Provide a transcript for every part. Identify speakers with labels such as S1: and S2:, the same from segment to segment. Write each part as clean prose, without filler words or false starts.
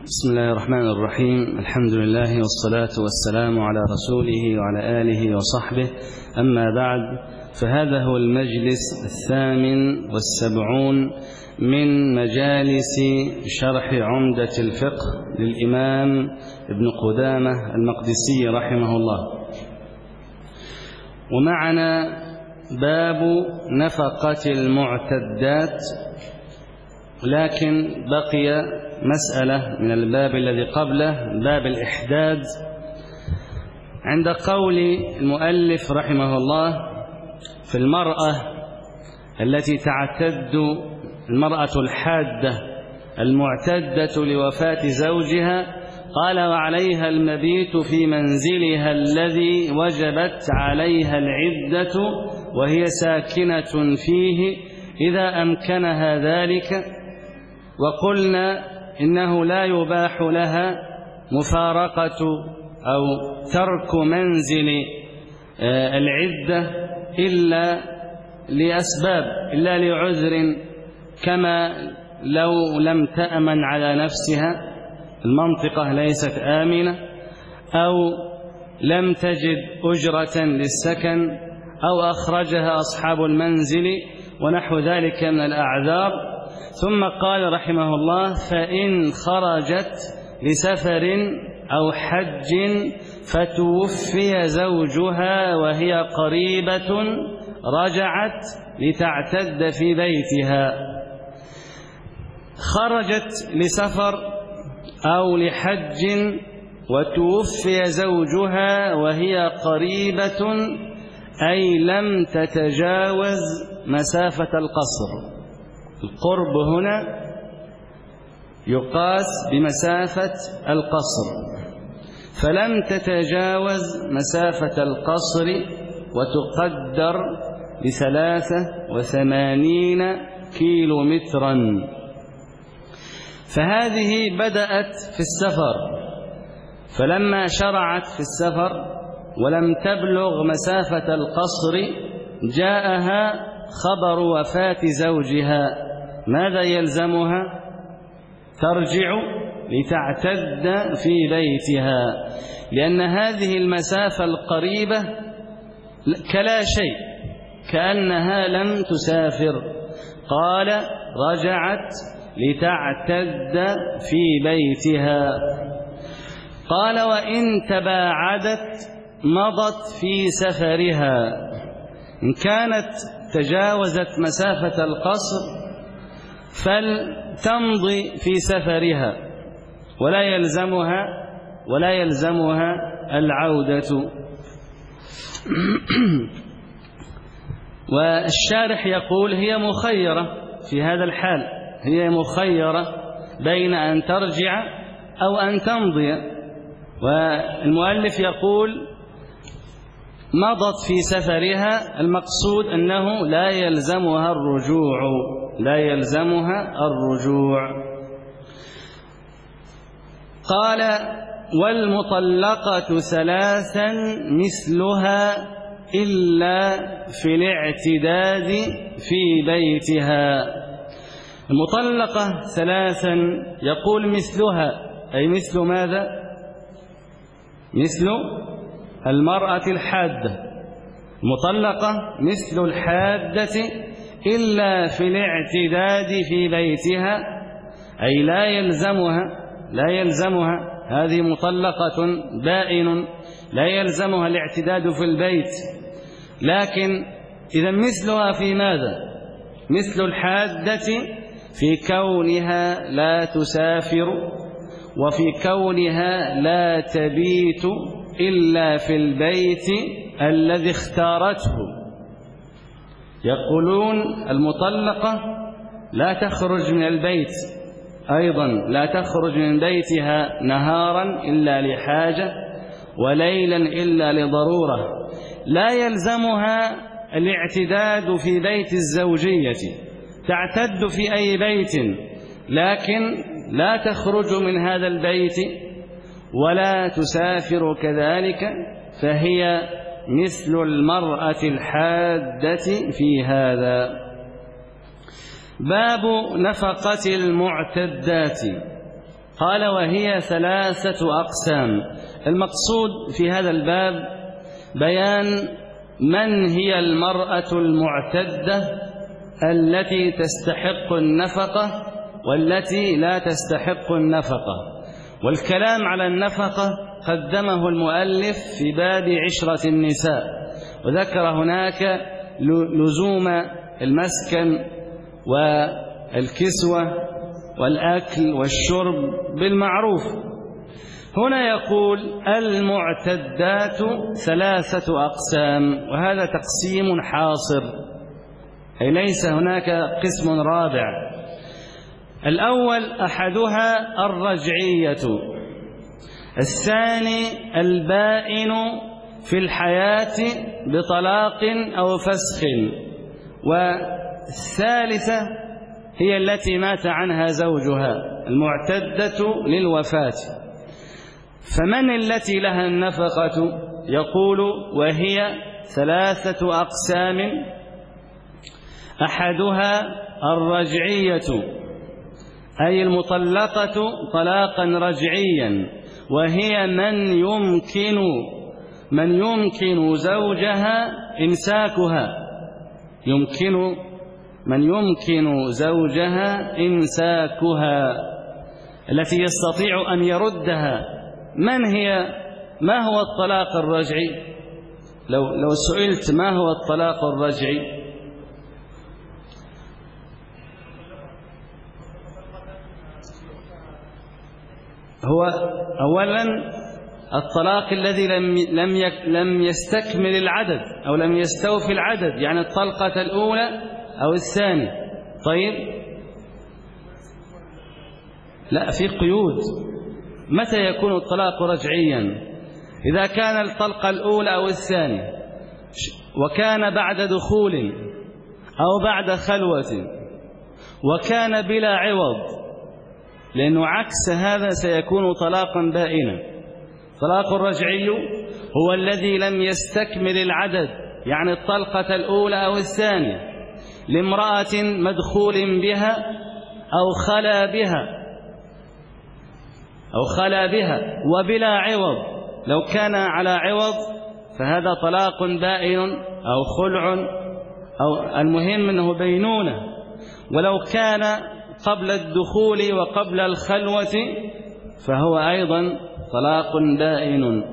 S1: بسم الله الرحمن الرحيم. الحمد لله والصلاة والسلام على رسوله وعلى آله وصحبه. أما بعد، فهذا هو المجلس 78 من مجالس شرح عمدة الفقه للإمام ابن قدامة المقدسي رحمه الله. ومعنا باب نفقة المعتدات، لكن بقي مسألة من الباب الذي قبله، باب الإحداد. عند قول المؤلف رحمه الله في المرأة التي تعتد، المرأة الحادة المعتدة لوفاة زوجها، قال: وعليها المبيت في منزلها الذي وجبت عليها العدة وهي ساكنة فيه إذا أمكنها ذلك. وقلنا إنه لا يباح لها مفارقة أو ترك منزل العدة إلا لأسباب، إلا لعذر، كما لو لم تأمن على نفسها، المنطقة ليست آمنة، أو لم تجد أجرة للسكن، أو أخرجها أصحاب المنزل ونحو ذلك من الأعذار. ثم قال رحمه الله: فإن خرجت لسفر أو حج فتوفي زوجها وهي قريبة رجعت لتعتد في بيتها. خرجت لسفر أو لحج وتوفي زوجها وهي قريبة، أي لم تتجاوز مسافة القصر. القرب هنا يقاس بمسافة القصر، فلم تتجاوز مسافة القصر وتقدر ب83 كيلومترا. فهذه بدأت في السفر، فلما شرعت في السفر ولم تبلغ مسافة القصر جاءها خبر وفاة زوجها. ماذا يلزمها؟ ترجع لتعتد في بيتها، لأن هذه المسافة القريبة كلا شيء، كأنها لم تسافر. قال: رجعت لتعتد في بيتها. قال: وإن تباعدت مضت في سفرها. إن كانت تجاوزت مسافة القصر فلتمضي في سفرها ولا يلزمها العودة. والشارح يقول: هي مخيرة في هذا الحال، هي مخيرة بين أن ترجع أو أن تمضي. والمؤلف يقول: مضت في سفرها، المقصود أنه لا يلزمها الرجوع. قال: والمطلقة 3 مثلها إلا في الاعتداد في بيتها. المطلقة 3 يقول مثلها، أي مثل ماذا؟ مثل المرأة الحادة. مطلقة مثل الحادة إلا في الاعتداد في بيتها، أي لا يلزمها هذه مطلقة بائن، لا يلزمها الاعتداد في البيت. لكن إذا مثلها في ماذا؟ مثل الحادة في كونها لا تسافر، وفي كونها لا تبيت إلا في البيت الذي اختارته. يقولون: المطلقة لا تخرج من البيت، أيضا لا تخرج من بيتها نهارا إلا لحاجة، وليلا إلا لضرورة. لا يلزمها الاعتداد في بيت الزوجية، تعتد في أي بيت، لكن لا تخرج من هذا البيت ولا تسافر كذلك، فهي مثل المرأة الحادة في باب نفقة المعتدات. قال وهي 3 أقسام. المقصود في هذا الباب بيان من هي المرأة المعتدة التي تستحق النفقة والتي لا تستحق النفقة. والكلام على النفقة قدمه المؤلف في باب عشرة النساء، وذكر هناك لزوم المسكن والكسوة والأكل والشرب بالمعروف. هنا يقول المعتدات 3 أقسام، وهذا تقسيم حاصر، أي ليس هناك قسم رابع. الأول أحدها الرجعية، الثاني البائن في الحياة بطلاق أو فسخ، والثالثة هي التي مات عنها زوجها المعتدة للوفاة. فمن التي لها النفقة؟ يقول وهي 3 أقسام. أحدها الرجعية، أي المطلقة طلاقا رجعيا، وهي من يمكن زوجها إمساكها، من يمكن زوجها إمساكها، التي يستطيع أن يردها. ما هو الطلاق الرجعي؟ لو سئلت ما هو الطلاق الرجعي؟ هو أولا الطلاق الذي لم يستكمل العدد أو لم يستوفي العدد، يعني الطلقة الأولى أو الثانية. طيب لا، في قيود. متى يكون الطلاق رجعيا؟ إذا كان الطلقة الأولى أو الثانية وكان بعد دخول أو بعد خلوة وكان بلا عوض، لأنه عكس هذا سيكون طلاقا بائنا. طلاق الرجعي هو الذي لم يستكمل العدد، يعني الطلقة الأولى أو الثانية، لامرأة مدخول بها أو خلا بها وبلا عوض. لو كان على عوض فهذا طلاق بائن أو خلع، أو المهم أنه بينونة. ولو كان قبل الدخول وقبل الخلوة فهو أيضا طلاق بائن.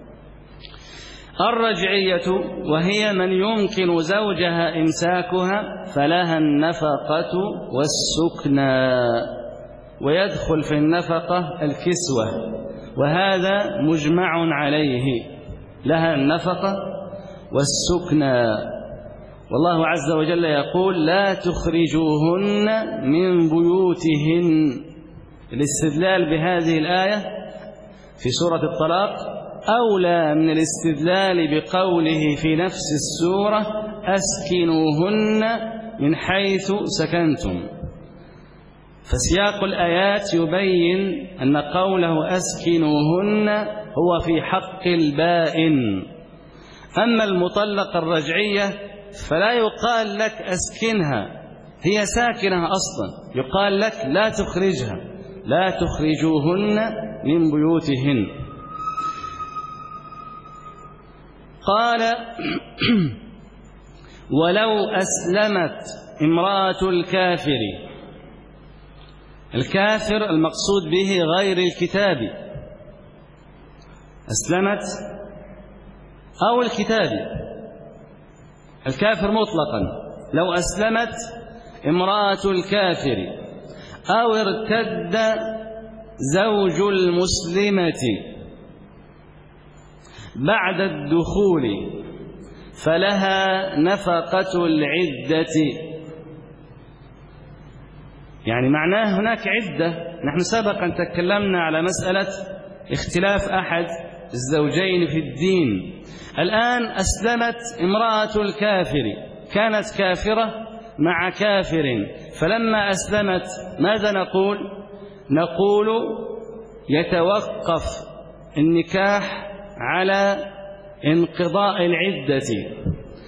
S1: الرجعية وهي من يمكن زوجها إمساكها، فلها النفقة والسكنى، ويدخل في النفقة الكسوة، وهذا مجمع عليه، لها النفقة والسكنى. والله عز وجل يقول لا تخرجوهن من بيوتهن. الاستدلال بهذه الآية في سورة الطلاق أولى من الاستدلال بقوله في نفس السورة أسكنوهن من حيث سكنتم. فسياق الآيات يبين أن قوله أسكنوهن هو في حق البائن. أما المطلقة الرجعية فلا يقال لك أسكنها، هي ساكنة أصلا، يقال لك لا تخرجها، لا تخرجوهن من بيوتهن. قال ولو أسلمت امرأة الكافر المقصود به غير الكتابي، أسلمت أو الكتابي، الكافر مطلقا. لو أسلمت امرأة الكافر أو ارتد زوج المسلمة بعد الدخول فلها نفقة العدة. يعني معناه هناك عدة. نحن سبقا تكلمنا على مسألة اختلاف أحد الزوجين في الدين. الآن أسلمت امرأة الكافر، كانت كافرة مع كافر، فلما أسلمت ماذا نقول؟ نقول يتوقف النكاح على انقضاء العدة،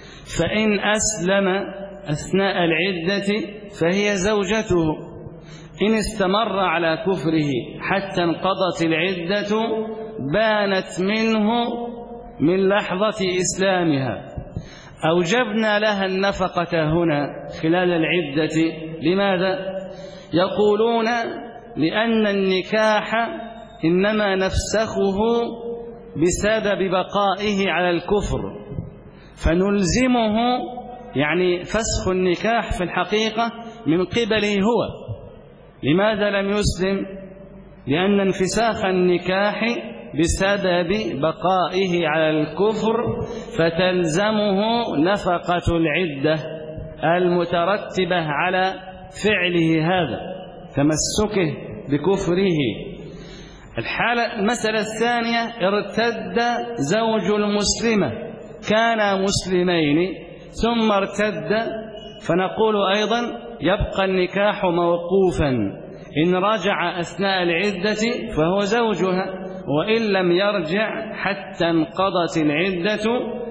S1: فإن أسلم أثناء العدة فهي زوجته، إن استمر على كفره حتى انقضت العدة بانت منه من لحظة إسلامها. أوجبنا لها النفقة هنا خلال العدة. لماذا؟ يقولون لأن النكاح إنما نفسخه بسبب بقائه على الكفر، فنلزمه، يعني فسخ النكاح في الحقيقة من قبله هو. لماذا لم يسلم؟ لأن انفساخ النكاح بسبب بقائه على الكفر، فتلزمه نفقة العدة المترتبة على فعله هذا، تمسكه بكفره. المسألة الثانية: ارتد زوج المسلمة، كانا مسلمين ثم ارتد، فنقول أيضا يبقى النكاح موقوفا، إن رجع أثناء العدة فهو زوجها، وإن لم يرجع حتى انقضت العدة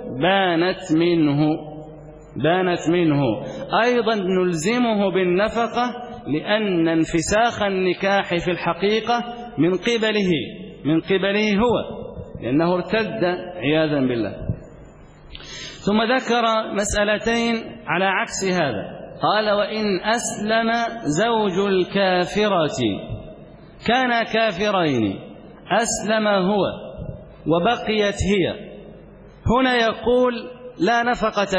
S1: بانت منه. أيضا نلزمه بالنفقة، لأن انفساخ النكاح في الحقيقة من قبله هو، لأنه ارتد عياذا بالله. ثم ذكر مسألتين على عكس هذا. قال: وإن أسلم زوج الكافرة، كان كافرين، أسلم هو وبقيت هي، هنا يقول لا نفقة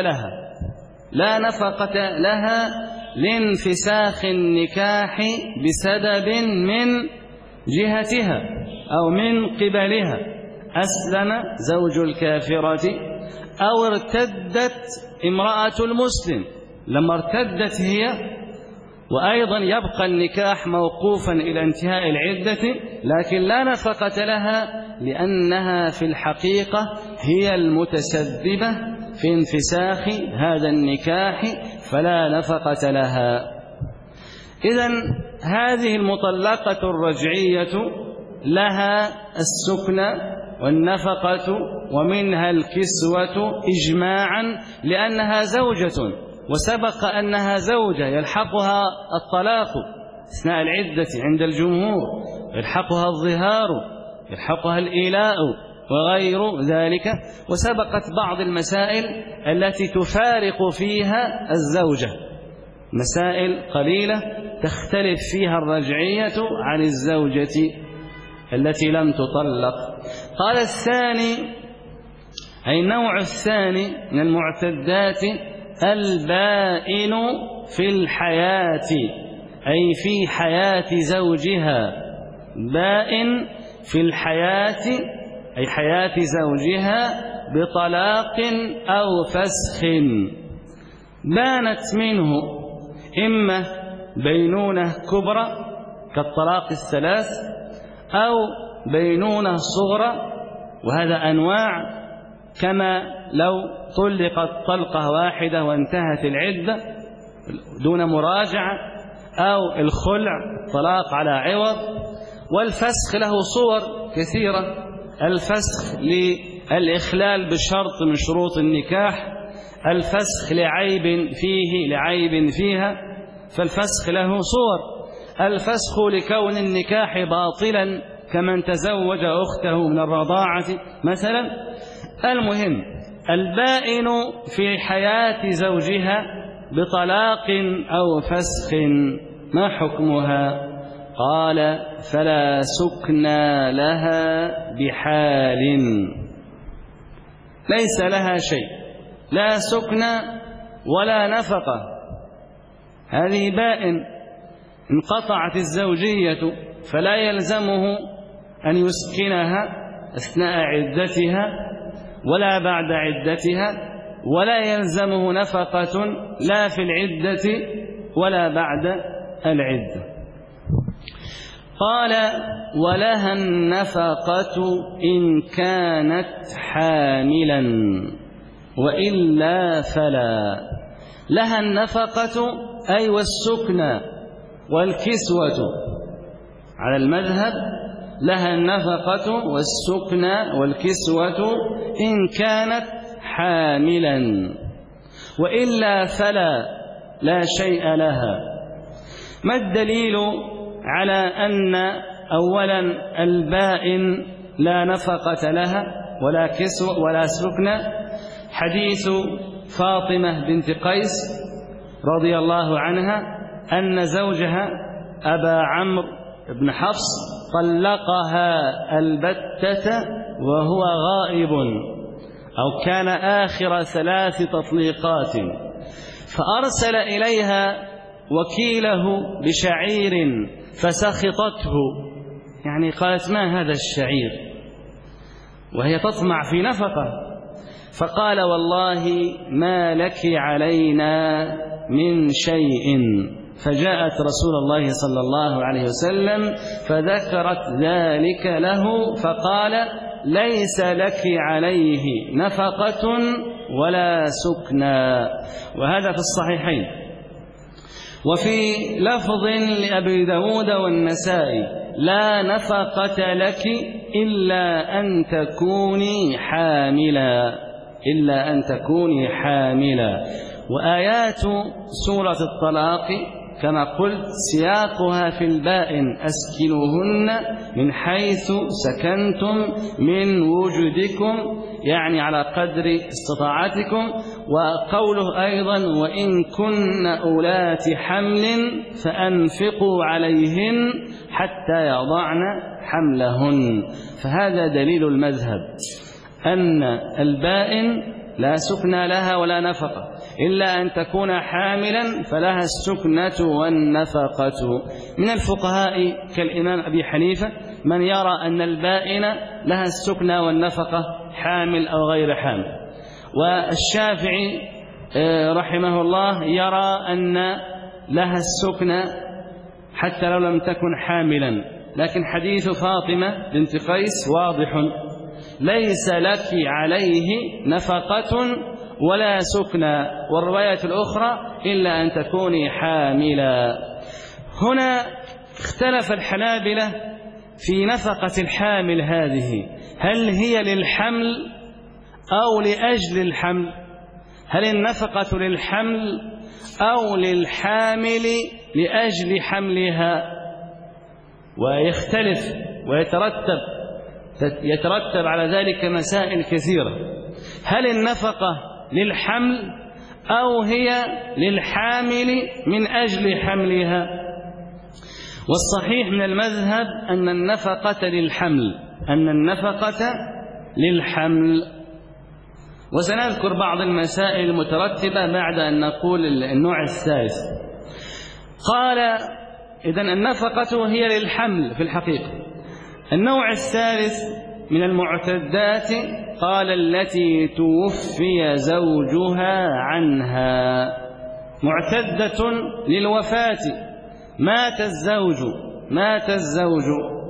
S1: لها لانفساخ النكاح بسبب من جهتها أو من قبلها. أسلم زوج الكافرة أو ارتدت امرأة المسلم، لما ارتدت هي، وأيضا يبقى النكاح موقوفا إلى انتهاء العدة، لكن لا نفقة لها لأنها في الحقيقة هي المتسببة في انفساخ هذا النكاح، فلا نفقة لها. إذن هذه المطلقة الرجعية لها السكنى والنفقة ومنها الكسوة إجماعا، لأنها زوجة، وسبق أنها زوجة يلحقها الطلاق أثناء العدة عند الجمهور، يلحقها الظهار، يلحقها الإيلاء وغير ذلك. وسبقت بعض المسائل التي تفارق فيها الزوجة، مسائل قليلة تختلف فيها الرجعية عن الزوجة التي لم تطلق. قال: الثاني، أي النوع الثاني من المعتدات، البائن في الحياة، أي في حياة زوجها. بائن في الحياة أي حياة زوجها بطلاق أو فسخ، بانت منه إما بينونة كبرى كالطلاق الثلاث، أو بينونة صغرى، وهذا أنواع، كما لو طلقت طلقة واحدة وانتهت العدة دون مراجعة، أو الخلع طلاق على عوض. والفسخ له صور كثيرة: الفسخ للإخلال بشرط من شروط النكاح، الفسخ لعيب فيه لعيب فيها، فالفسخ له صور. الفسخ لكون النكاح باطلا كمن تزوج أخته من الرضاعة مثلا. المهم، البائن في حياة زوجها بطلاق أو فسخ، ما حكمها؟ قال: فلا سكنى لها بحال، ليس لها شيء، لا سكنى ولا نفقة. هذه بائن، انقطعت الزوجية، فلا يلزمه أن يسكنها أثناء عدتها ولا بعد عدتها، ولا يلزمه نفقة لا في العدة ولا بعد العدة. قال: ولها النفقة إن كانت حاملا، وإلا فلا. لها النفقة أي والسكنى والكسوة، على المذهب لها النفقة والسكنى والكسوة إن كانت حاملا، وإلا فلا، لا شيء لها. ما الدليل على أن أولا البائن لا نفقة لها ولا كسوة ولا سكن؟ حديث فاطمة بنت قيس رضي الله عنها أن زوجها أبا عمرو بن حفص طلقها البتة وهو غائب، أو كان آخر 3 تطليقات، فأرسل إليها وكيله بشعير فسخطته، يعني قالت ما هذا الشعير، وهي تطمع في نفقة، فقال والله ما لك علينا من شيء. فجاءت رسول الله صلى الله عليه وسلم فذكرت ذلك له فقال ليس لك عليه نفقة ولا سكنى. وهذا في الصحيحين. وفي لفظ لأبي داود والنسائي لا نفقة لك إلا أن تكوني حاملا، إلا أن تكوني حاملا. وآيات سورة الطلاق كما قلت سياقها في البائن أسكنوهن من حيث سكنتم من وجدكم، يعني على قدر استطاعتكم. وقوله أيضا وإن كن أولات حمل فأنفقوا عليهن حتى يضعن حملهن. فهذا دليل المذهب أن البائن لا سكن لها ولا نفقة إلا أن تكون حاملا فلها السكنة والنفقة. من الفقهاء كالإمام أبي حنيفة من يرى أن البائن لها السكنة والنفقة حامل أو غير حامل، والشافعي رحمه الله يرى أن لها السكنة حتى لو لم تكن حاملا. لكن حديث فاطمة بنت قيس واضح ليس لك عليه نفقة ولا سكنى، والرواية الأخرى إلا أن تكوني حاملا. هنا اختلف الحنابلة في نفقة الحامل هذه، هل هي للحمل أو لأجل الحمل؟ هل النفقة للحمل أو للحامل لأجل حملها؟ ويختلف ويترتب على ذلك مسائل كثيرة. هل النفقة للحمل أو هي للحامل من أجل حملها؟ والصحيح من المذهب أن النفقة للحمل، أن النفقة للحمل. وسنذكر بعض المسائل المترتبة بعد أن نقول النوع الثالث. قال إذن النفقة هي للحمل في الحقيقة. النوع الثالث من المعتدات قال التي توفي زوجها عنها، معتدة للوفاة، مات الزوج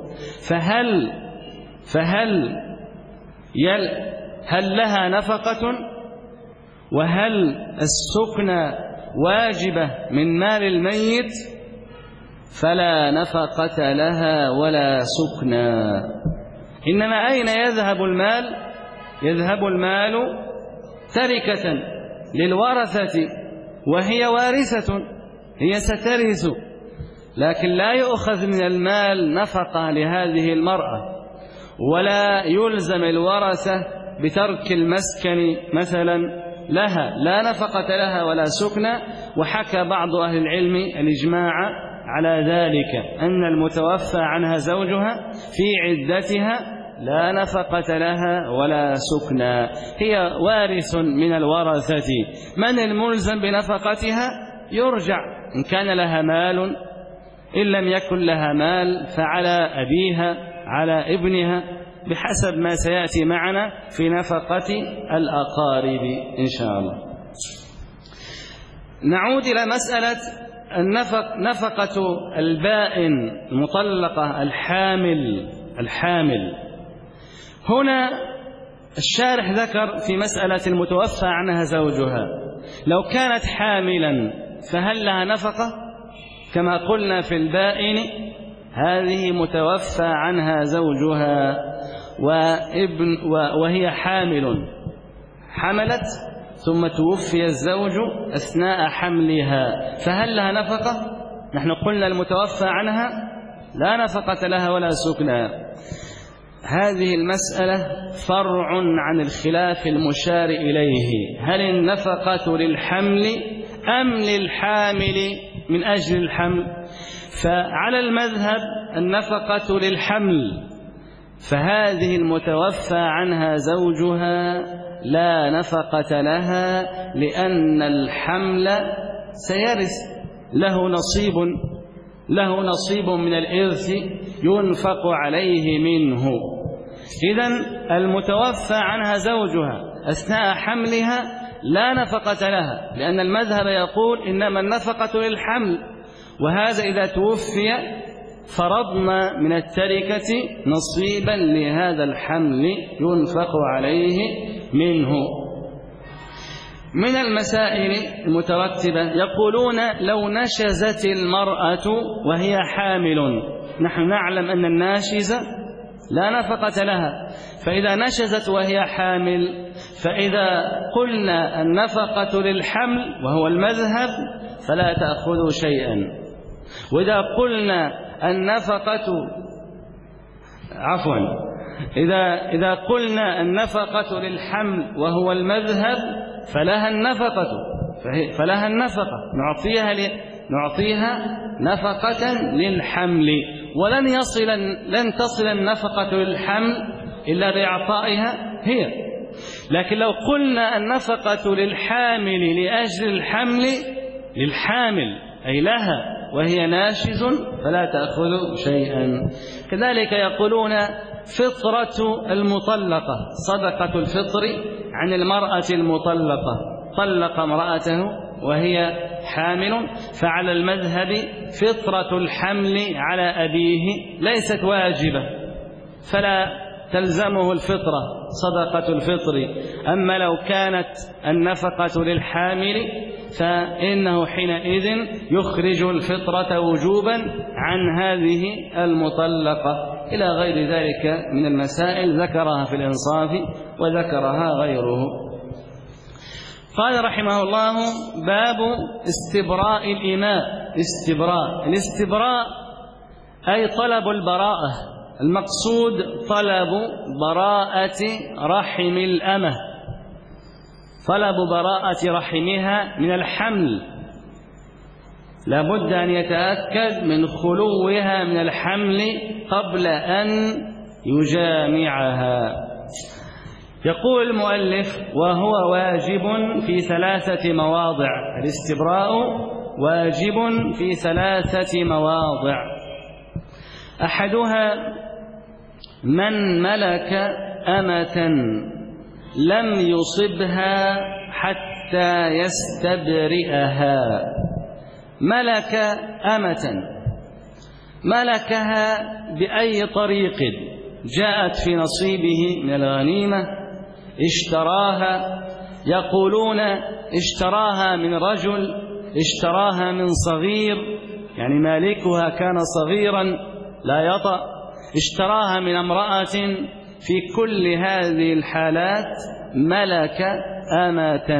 S1: هل لها نفقة؟ وهل السكنى واجبة من مال الميت؟ فلا نفقة لها ولا سكنى. إنما أين يذهب المال؟ يذهب المال تركة للورثة وهي وارثة، هي سترث، لكن لا يؤخذ من المال نفقة لهذه المرأة، ولا يلزم الورثة بترك المسكن مثلا لها، لا نفقة لها ولا سكنى. وحكى بعض أهل العلم الإجماع على ذلك، أن المتوفى عنها زوجها في عدتها لا نفقة لها ولا سكنى، هي وارث من الورثة. من الملزم بنفقتها؟ يرجع إن كان لها مال، إن لم يكن لها مال فعلى أبيها على ابنها، بحسب ما سيأتي معنا في نفقة الأقارب إن شاء الله. نعود إلى مسألة نفقة البائن المطلقة الحامل. هنا الشارح ذكر في مسألة المتوفى عنها زوجها، لو كانت حاملا فهل لها نفقة؟ كما قلنا في البائن هذه متوفى عنها زوجها وهي حامل، حملت ثم توفي الزوج أثناء حملها، فهل لها نفقة؟ نحن قلنا المتوفى عنها لا نفقة لها ولا سكنى. هذه المسألة فرع عن الخلاف المشار إليه، هل النفقة للحمل أم للحامل من أجل الحمل؟ فعلى المذهب النفقة للحمل، فهذه المتوفى عنها زوجها لا نفقة لها، لأن الحمل سيرث، له نصيب من الإرث ينفق عليه منه. إذن المتوفى عنها زوجها أثناء حملها لا نفقة لها، لأن المذهب يقول إنما النفقة للحمل، وهذا إذا توفي فرضنا من التركة نصيبا لهذا الحمل ينفق عليه منه. من المسائل المترتبة يقولون لو نشزت المرأة وهي حامل، نحن نعلم أن الناشزة لا نفقة لها، فإذا نشزت وهي حامل، فإذا قلنا النفقة للحمل وهو المذهب فلا تأخذوا شيئا، وإذا قلنا النفقة إذا قلنا النفقة للحمل وهو المذهب فلها النفقة نعطيها نفقة للحمل، لن تصل النفقة للحمل إلا بإعطائها هي. لكن لو قلنا النفقة للحامل لأجل الحمل للحامل أي لها وهي ناشز فلا تأخذ شيئا. كذلك يقولون فطرة المطلقة، صدقة الفطر عن المرأة المطلقة، طلق امرأته وهي حامل، فعلى المذهب فطرة الحمل على أبيه ليست واجبة فلا تلزمه الفطرة صدقة الفطر. أما لو كانت النفقة للحامل فإنه حينئذ يخرج الفطرة وجوبا عن هذه المطلقة، إلى غير ذلك من المسائل ذكرها في الإنصاف وذكرها غيره. قال رحمه الله: باب استبراء الإماء. الاستبراء أي طلب البراءة، المقصود طلب براءة رحم الأمة، طلب براءة رحمها من الحمل، لابد أن يتأكد من خلوها من الحمل قبل أن يجامعها. يقول المؤلف: وهو واجب في 3 مواضع. الاستبراء واجب في 3 مواضع. أحدها من ملك أمة لم يصبها حتى يستبرئها. ملك أمة، ملكها بأي طريق جاءت في نصيبه من الغنيمة، اشتراها، يقولون اشتراها من رجل، اشتراها من صغير، يعني مالكها كان صغيرا لا يطأ، اشتراها من امرأة. في كل هذه الحالات ملك أمة،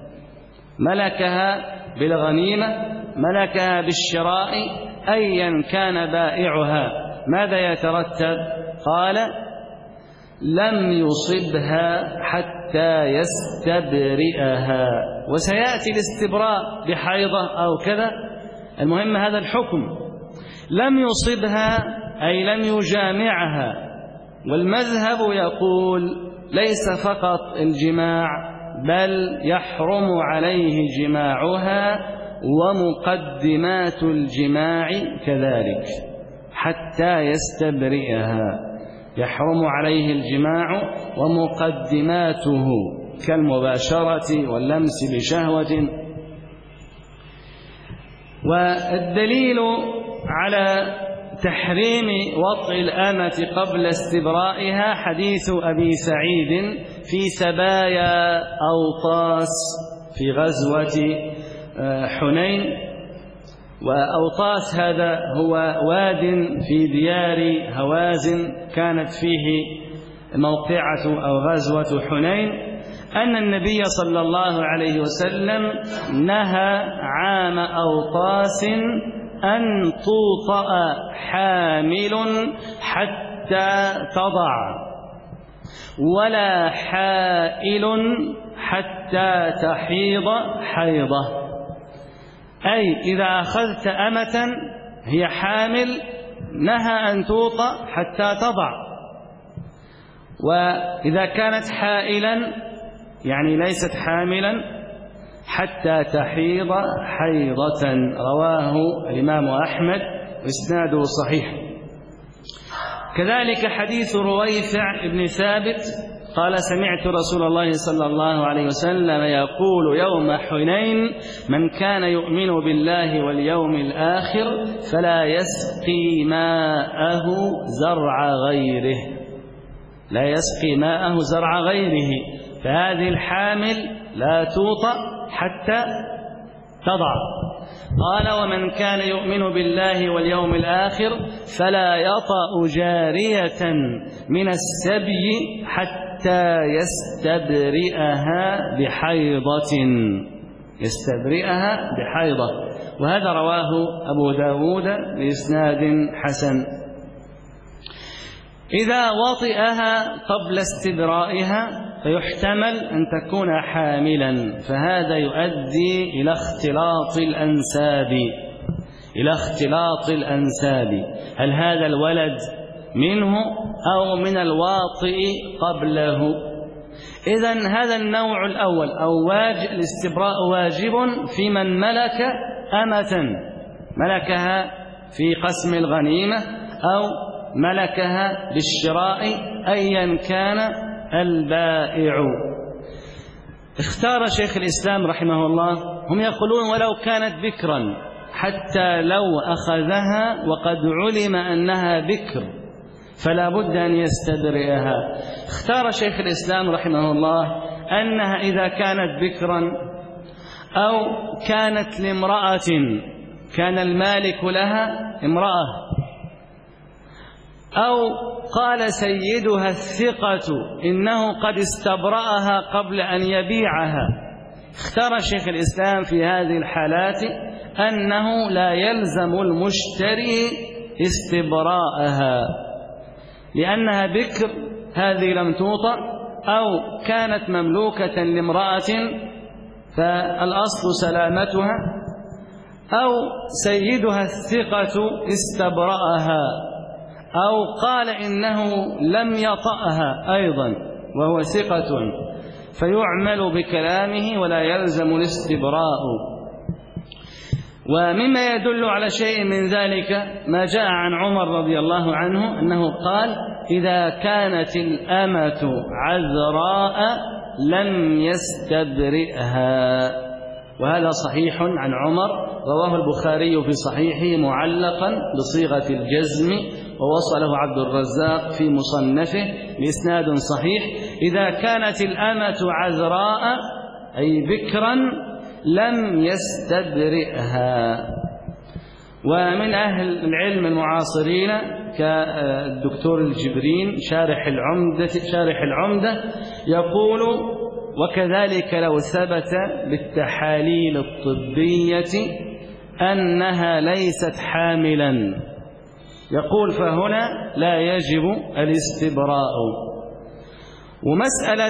S1: ملكها بالغنيمة، ملكها بالشراء، أيا كان بائعها. ماذا يترتب؟ قال: لم يصبها حتى يستبرئها. وسيأتي الاستبراء بحيضة أو كذا، المهم هذا الحكم. لم يصبها أي لم يجامعها. والمذهب يقول ليس فقط الجماع، بل يحرم عليه جماعها ومقدمات الجماع كذلك حتى يستبرئها، يحرم عليه الجماع ومقدماته كالمباشرة واللمس بشهوة. والدليل على تحريم وطئ الأمة قبل استبرائها حديث أبي سعيد في سبايا أوطاس في غزوة حنين. وأوطاس هذا هو واد في ديار هوازن كانت فيه موقعة أو غزوة حنين، أن النبي صلى الله عليه وسلم نهى عام أوطاس أن توطأ حامل حتى تضع، ولا حائل حتى تحيض حيضة. أي إذا أخذت أمة هي حامل نهى أن توطأ حتى تضع، وإذا كانت حائلا يعني ليست حاملا حتى تحيض حيضة. رواه الإمام أحمد وإسناده صحيح. كذلك حديث رويفع بن ثابت قال سمعت رسول الله صلى الله عليه وسلم يقول يوم حنين من كان يؤمن بالله واليوم الآخر فلا يسقي ماءه زرع غيره، لا يسقي ماءه زرع غيره. فهذه الحامل لا توطأ حتى تضع. قال ومن كان يؤمن بالله واليوم الآخر فلا يطأ جارية من السبي حتى يستبرئها بحيضة. وهذا رواه أبو داود بإسناد حسن. إذا وطئها قبل استبرائها فيحتمل أن تكون حاملا، فهذا يؤدي إلى اختلاط الأنساب. هل هذا الولد منه أو من الواطئ قبله؟ إذن هذا النوع الأول أو الاستبراء واجب في من ملك أمة، ملكها في قسم الغنيمة أو ملكها بالشراء أيا كان البائع. اختار شيخ الإسلام رحمه الله، هم يقولون ولو كانت بكرا حتى لو أخذها وقد علم أنها بكر فلا بد أن يستبرئها. اختار شيخ الإسلام رحمه الله أنها إذا كانت بكرا أو كانت لامرأة كان المالك لها امرأة، أو قال سيدها الثقة إنه قد استبرأها قبل أن يبيعها، اختار شيخ الإسلام في هذه الحالات أنه لا يلزم المشتري استبراءها، لأنها بكر هذه لم توطأ، أو كانت مملوكة لامرأة فالأصل سلامتها، أو سيدها الثقة استبرأها، أو قال إنه لم يطأها أيضا وهو ثقة، فيعمل بكلامه ولا يلزم الاستبراء. ومما يدل على شيء من ذلك ما جاء عن عمر رضي الله عنه أنه قال إذا كانت الأمة عذراء لم يستبرئها، وهذا صحيح عن عمر، رواه البخاري في صحيحه معلقا بصيغة الجزم، ووصله عبد الرزاق في مصنفه بإسناد صحيح. إذا كانت الأمة عذراء أي بكرا لم يستبرئها. ومن أهل العلم المعاصرين كالدكتور الجبرين شارح العمدة يقول وكذلك لو ثبت بالتحاليل الطبية أنها ليست حاملا، يقول فهنا لا يجب الاستبراء. ومسألة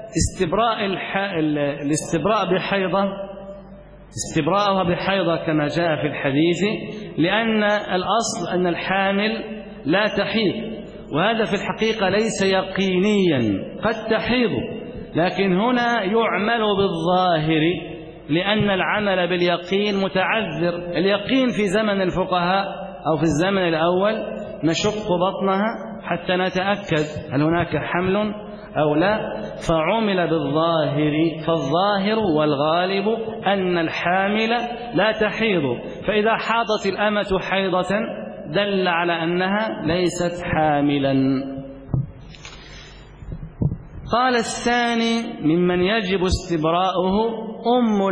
S1: الاستبراء بحيضة، استبراءها بحيضة كما جاء في الحديث، لأن الأصل أن الحامل لا تحيض، وهذا في الحقيقة ليس يقينيا، قد تحيض، لكن هنا يعمل بالظاهر لأن العمل باليقين متعذر. اليقين في زمن الفقهاء أو في الزمن الأول نشق بطنها حتى نتأكد هل هناك حمل أو لا، فعمل بالظاهر، فالظاهر والغالب أن الحامل لا تحيض، فإذا حاضت الأمة حيضة دل على أنها ليست حاملا. قال الثاني ممن يجب استبراؤه أم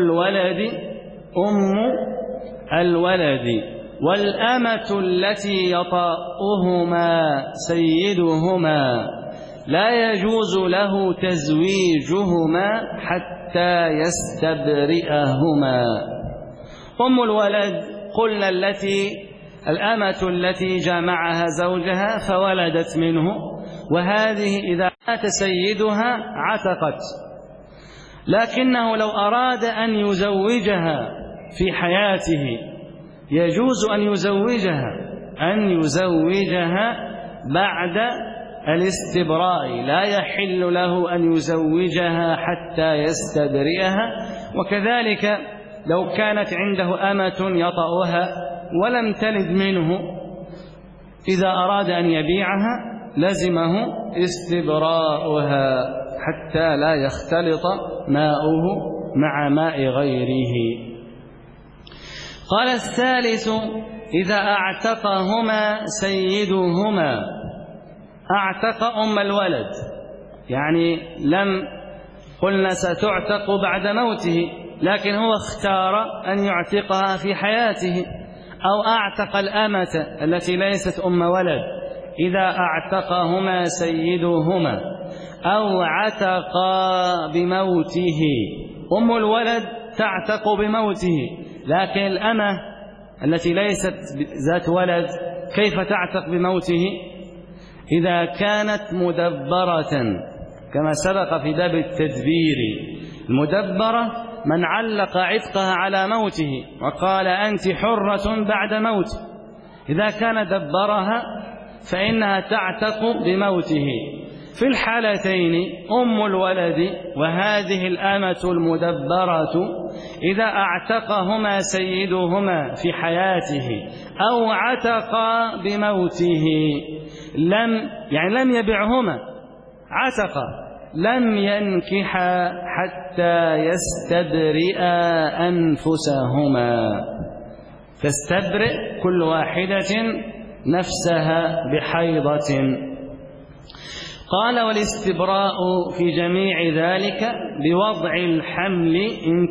S1: الولد والأمة التي يطأهما سيدهما لا يجوز له تزويجهما حتى يستبرئهما. أم الولد قلنا الأمة التي جامعها زوجها فولدت منه، وهذه إذا مات سيدها عتقت، لكنه لو أراد أن يزوجها في حياته يجوز أن يزوجها بعد الاستبراء، لا يحل له أن يزوجها حتى يستبرئها. وكذلك لو كانت عنده أمة يطأها ولم تلد منه، إذا أراد أن يبيعها لزمه استبراؤها حتى لا يختلط ماؤه مع ماء غيره. قال الثالث: إذا أعتقهما سيدهما، أعتق أم الولد، يعني قلنا ستعتق بعد موته، لكن هو اختار أن يعتقها في حياته، أو أعتق الأمة التي ليست أم ولد. إذا أعتقهما سيدهما أو عتقا بموته، أم الولد تعتق بموته، لكن الأمة التي ليست ذات ولد كيف تعتق بموته؟ إذا كانت مدبرة، كما سبق في باب التدبير. المدبرة من علق عتقها على موته وقال أنت حرة بعد موته، إذا كان دبرها فإنها تعتق بموته. في الحالتين أم الولد وهذه الأمة المدبرة إذا أعتقهما سيدهما في حياته أو عتقا بموته، لم يبعهما، عتق، لم ينكحا حتى يستبرئا أنفسهما، تستبرئ كل واحدة نفسها بحيضة. قال: والاستبراء في جميع ذلك بوضع الحمل إن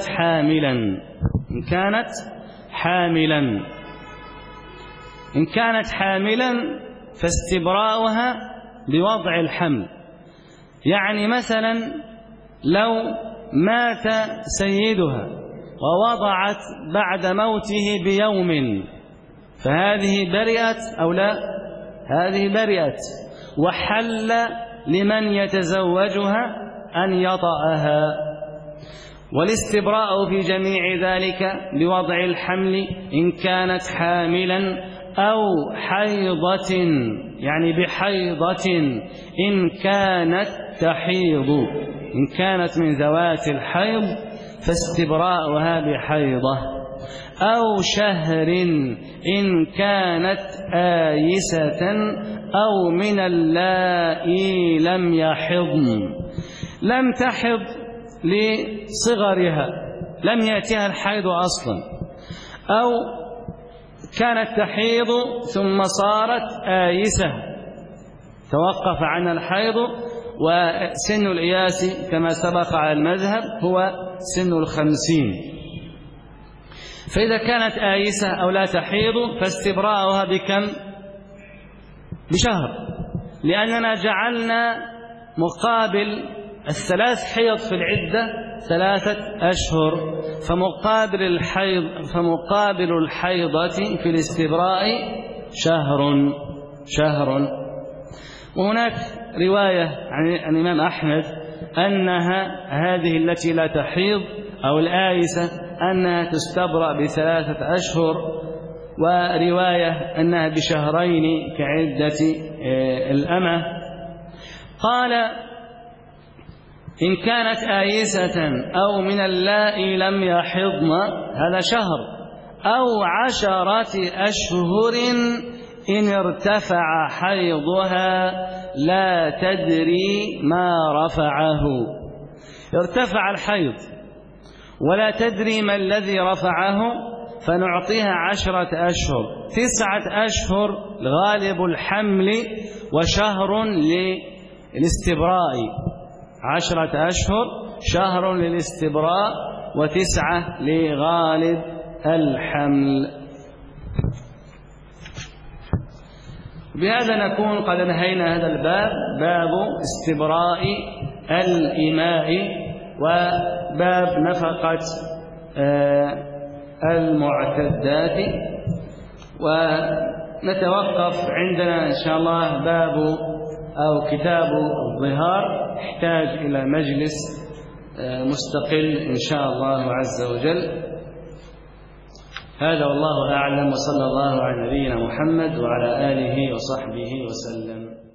S1: كانت حاملا فاستبراؤها بوضع الحمل. يعني مثلا لو مات سيدها ووضعت بعد موته بيوم، فهذه برئت أو لا؟ هذه برئت، وحل لمن يتزوجها أن يطأها. والاستبراء في جميع ذلك بوضع الحمل إن كانت حاملا أو حيضة، يعني بحيضة إن كانت تحيض، إن كانت من ذوات الحيض فاستبراؤها بحيضة، أو شهر إن كانت آيسة، أو من اللائي لم يحضن، لم تحض لصغرها، لم يأتيها الحيض أصلا، أو كانت تحيض ثم صارت آيسة، توقف عنها الحيض، وسن الإياس كما سبق على المذهب هو سن 50. فإذا كانت آيسة أو لا تحيض فاستبراؤها بكم؟ بشهر، لأننا جعلنا مقابل الثلاث حيض في العدة 3 أشهر، فمقابل الحيضة في الاستبراء شهر. وهناك رواية عن الإمام أحمد أنها هذه التي لا تحيض أو الآيسة أنها تستبرأ ب3 أشهر، ورواية أنها بشهرين كعدة الأمة. قال: إن كانت آيسة أو من اللائي لم يحضن، هذا شهر، أو 10 أشهر إن ارتفع حيضها لا تدري ما رفعه. ارتفع الحيض ولا تدري ما الذي رفعه، فنعطيها 10 أشهر، 9 أشهر غالب الحمل وشهر للاستبراء، 10 أشهر، شهر للاستبراء، و9 لغالب الحمل. بهذا نكون قد انهينا هذا الباب، باب استبراء الإماء، وباب نفقة المعتدات. ونتوقف عندنا إن شاء الله باب أو كتاب الظهار، يحتاج إلى مجلس مستقل إن شاء الله عز وجل. هذا والله أعلم، وصلى الله على نبينا محمد وعلى آله وصحبه وسلم.